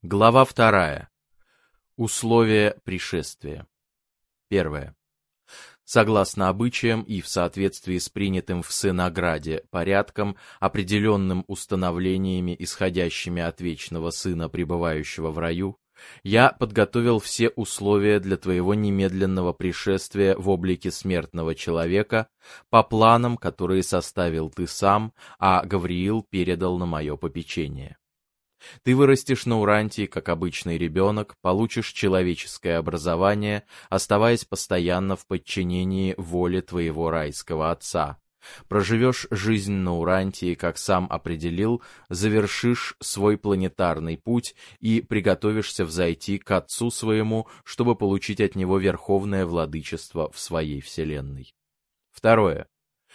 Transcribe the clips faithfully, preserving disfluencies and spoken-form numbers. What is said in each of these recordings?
Глава вторая. Условия пришествия. Первое. Согласно обычаям и в соответствии с принятым в Сынограде порядком, определенным установлениями, исходящими от Вечного Сына, пребывающего в раю, я подготовил все условия для твоего немедленного пришествия в облике смертного человека по планам, которые составил ты сам, а Гавриил передал на мое попечение. Ты вырастешь на Урантии, как обычный ребенок, получишь человеческое образование, оставаясь постоянно в подчинении воле твоего райского отца. Проживешь жизнь на Урантии, как сам определил, завершишь свой планетарный путь и приготовишься взойти к Отцу своему, чтобы получить от Него верховное владычество в своей вселенной. Второе.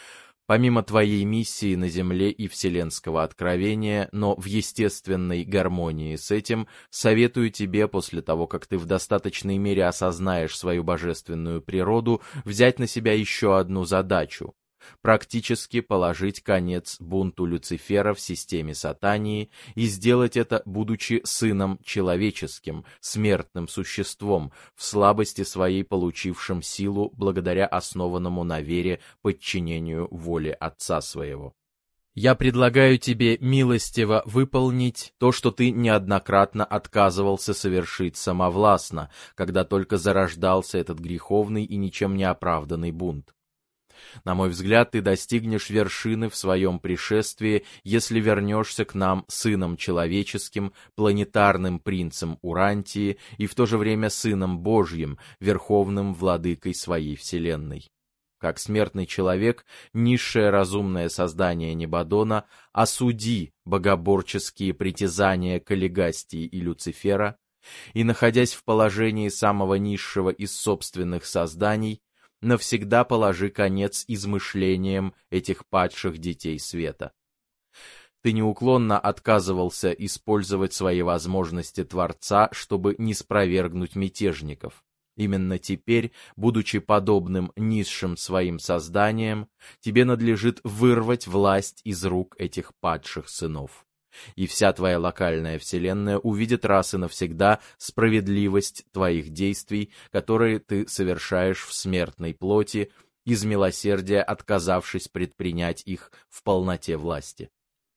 Помимо твоей миссии на Земле и вселенского откровения, но в естественной гармонии с этим, советую тебе, после того, как ты в достаточной мере осознаешь свою божественную природу, взять на себя еще одну задачу — практически положить конец бунту Люцифера в системе Сатании и сделать это, будучи сыном человеческим, смертным существом, в слабости своей получившим силу благодаря основанному на вере подчинению воле Отца своего. Я предлагаю тебе милостиво выполнить то, что ты неоднократно отказывался совершить самовластно, когда только зарождался этот греховный и ничем не оправданный бунт. На мой взгляд, ты достигнешь вершины в своем пришествии, если вернешься к нам сыном человеческим, планетарным принцем Урантии и в то же время сыном Божьим, верховным владыкой своей вселенной. Как смертный человек, низшее разумное создание Небодона, осуди богоборческие притязания Каллигастии и Люцифера, и, находясь в положении самого низшего из собственных созданий, навсегда положи конец измышлениям этих падших детей света. Ты неуклонно отказывался использовать свои возможности Творца, чтобы не спровергнуть мятежников. Именно теперь, будучи подобным низшим своим созданиям, тебе надлежит вырвать власть из рук этих падших сынов. И вся твоя локальная вселенная увидит раз и навсегда справедливость твоих действий, которые ты совершаешь в смертной плоти, из милосердия отказавшись предпринять их в полноте власти.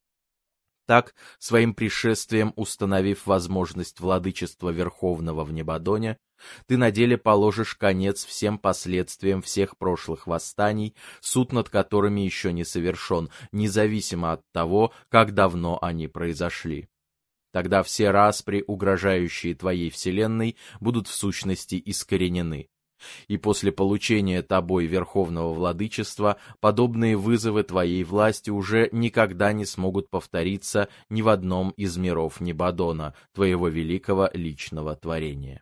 Так, своим пришествием установив возможность владычества Верховного в Небодоне, ты на деле положишь конец всем последствиям всех прошлых восстаний, суд над которыми еще не совершен, независимо от того, как давно они произошли. Тогда все распри, угрожающие твоей вселенной, будут в сущности искоренены. И после получения тобой верховного владычества подобные вызовы твоей власти уже никогда не смогут повториться ни в одном из миров Небодона, твоего великого личного творения.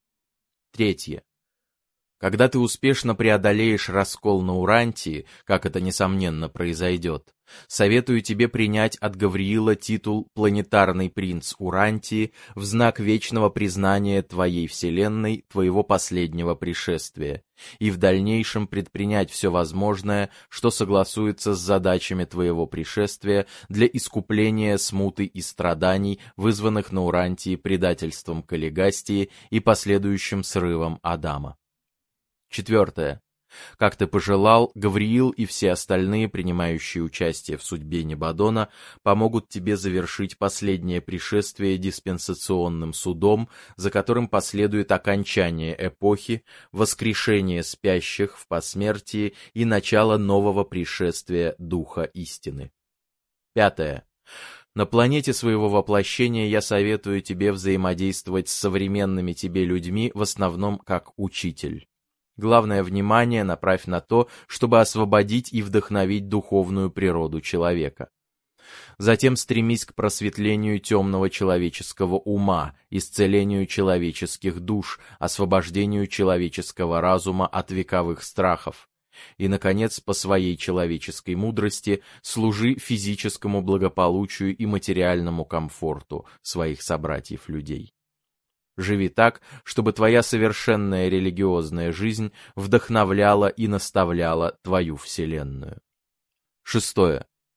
Третье. Когда ты успешно преодолеешь раскол на Урантии, как это несомненно произойдет, советую тебе принять от Гавриила титул «Планетарный принц Урантии» в знак вечного признания твоей вселенной, твоего последнего пришествия, и в дальнейшем предпринять все возможное, что согласуется с задачами твоего пришествия для искупления смуты и страданий, вызванных на Урантии предательством Каллигастии и последующим срывом Адама. Четвертое. Как ты пожелал, Гавриил и все остальные, принимающие участие в судьбе Небодона, помогут тебе завершить последнее пришествие диспенсационным судом, за которым последует окончание эпохи, воскрешение спящих в посмертии и начало нового пришествия Духа истины. Пятое. На планете своего воплощения я советую тебе взаимодействовать с современными тебе людьми в основном как учитель. Главное внимание направь на то, чтобы освободить и вдохновить духовную природу человека. Затем стремись к просветлению темного человеческого ума, исцелению человеческих душ, освобождению человеческого разума от вековых страхов. И, наконец, по своей человеческой мудрости служи физическому благополучию и материальному комфорту своих собратьев-людей. Живи так, чтобы твоя совершенная религиозная жизнь вдохновляла и наставляла твою вселенную. Шестое.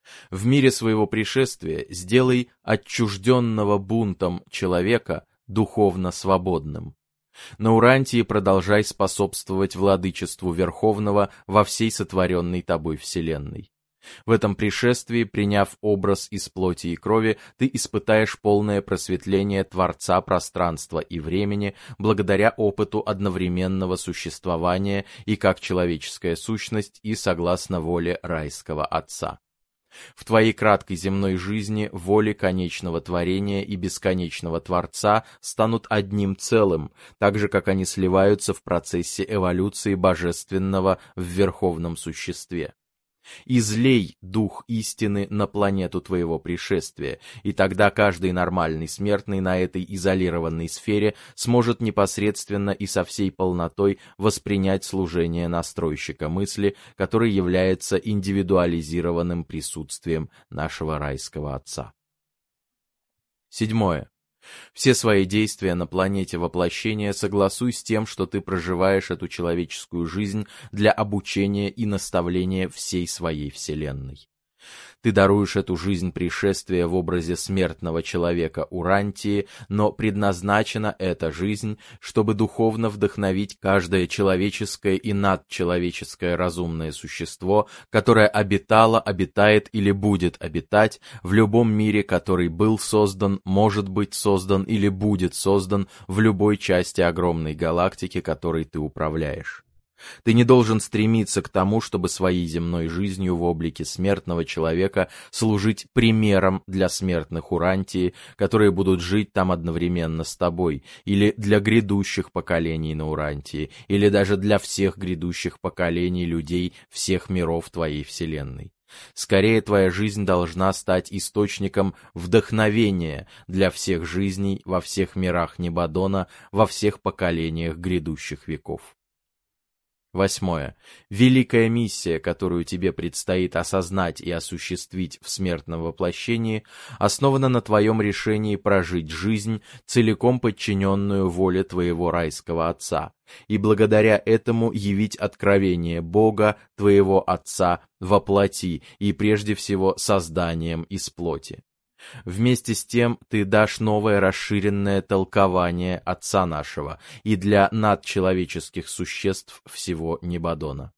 В мире своего пришествия сделай отчужденного бунтом человека духовно свободным. На Урантии продолжай способствовать владычеству Верховного во всей сотворенной тобой вселенной. В этом пришествии, приняв образ из плоти и крови, ты испытаешь полное просветление Творца пространства и времени благодаря опыту одновременного существования и как человеческая сущность, и согласно воле райского Отца. В твоей краткой земной жизни воли конечного творения и бесконечного Творца станут одним целым, так же, как они сливаются в процессе эволюции божественного в верховном существе. Излей дух истины на планету твоего пришествия, и тогда каждый нормальный смертный на этой изолированной сфере сможет непосредственно и со всей полнотой воспринять служение настройщика мысли, который является индивидуализированным присутствием нашего райского Отца. Седьмое. Все свои действия на планете воплощения согласуй с тем, что ты проживаешь эту человеческую жизнь для обучения и наставления всей своей Вселенной. Ты даруешь эту жизнь пришествия в образе смертного человека Урантии, но предназначена эта жизнь, чтобы духовно вдохновить каждое человеческое и надчеловеческое разумное существо, которое обитало, обитает или будет обитать в любом мире, который был создан, может быть создан или будет создан в любой части огромной галактики, которой ты управляешь. Ты не должен стремиться к тому, чтобы своей земной жизнью в облике смертного человека служить примером для смертных Урантии, которые будут жить там одновременно с тобой, или для грядущих поколений на Урантии, или даже для всех грядущих поколений людей всех миров твоей Вселенной. Скорее, твоя жизнь должна стать источником вдохновения для всех жизней во всех мирах Небадона, во всех поколениях грядущих веков. Восьмое. Великая миссия, которую тебе предстоит осознать и осуществить в смертном воплощении, основана на твоем решении прожить жизнь, целиком подчиненную воле твоего райского Отца, и благодаря этому явить откровение Бога, твоего Отца, во плоти и прежде всего созданием из плоти. Вместе с тем ты дашь новое расширенное толкование Отца нашего и для надчеловеческих существ всего Небадона.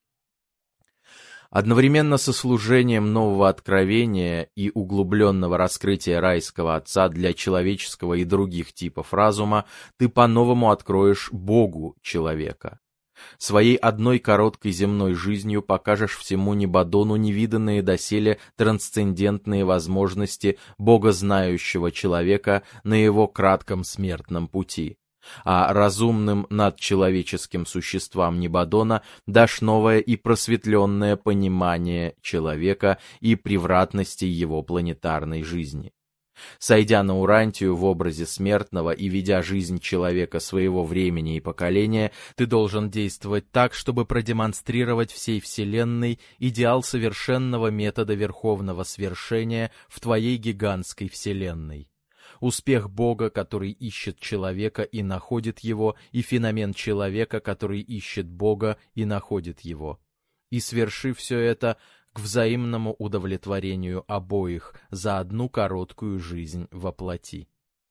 Одновременно со служением нового откровения и углубленного раскрытия райского Отца для человеческого и других типов разума, ты по-новому откроешь Богу человека. Своей одной короткой земной жизнью покажешь всему Небадону невиданные доселе трансцендентные возможности богознающего человека на его кратком смертном пути, а разумным надчеловеческим существам Небадона дашь новое и просветленное понимание человека и превратности его планетарной жизни. Сойдя на Урантию в образе смертного и ведя жизнь человека своего времени и поколения, ты должен действовать так, чтобы продемонстрировать всей Вселенной идеал совершенного метода верховного свершения в твоей гигантской Вселенной. Успех Бога, который ищет человека и находит его, и феномен человека, который ищет Бога и находит его. И свершив все это, к взаимному удовлетворению обоих за одну короткую жизнь во плоти.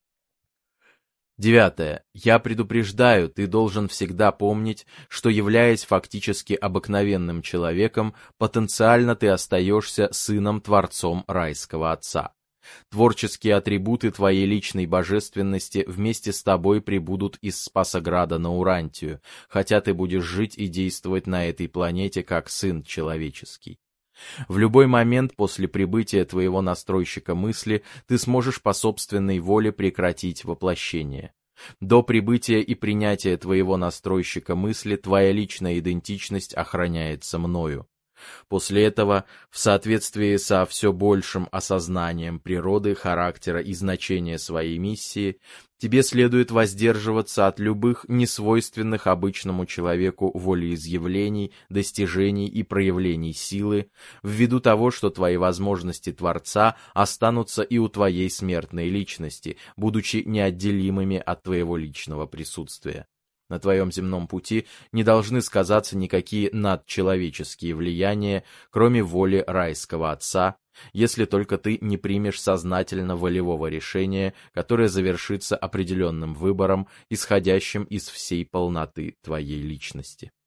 Девятое. Я предупреждаю, ты должен всегда помнить, что, являясь фактически обыкновенным человеком, потенциально ты остаешься сыном-творцом райского Отца. Творческие атрибуты твоей личной божественности вместе с тобой прибудут из Спасограда на Урантию, хотя ты будешь жить и действовать на этой планете как сын человеческий. В любой момент после прибытия твоего настройщика мысли ты сможешь по собственной воле прекратить воплощение. До прибытия и принятия твоего настройщика мысли твоя личная идентичность охраняется мною. После этого, в соответствии со все большим осознанием природы, характера и значения своей миссии, тебе следует воздерживаться от любых несвойственных обычному человеку волеизъявлений, достижений и проявлений силы, ввиду того, что твои возможности Творца останутся и у твоей смертной личности, будучи неотделимыми от твоего личного присутствия. На твоем земном пути не должны сказаться никакие надчеловеческие влияния, кроме воли райского Отца, если только ты не примешь сознательно волевого решения, которое завершится определенным выбором, исходящим из всей полноты твоей личности.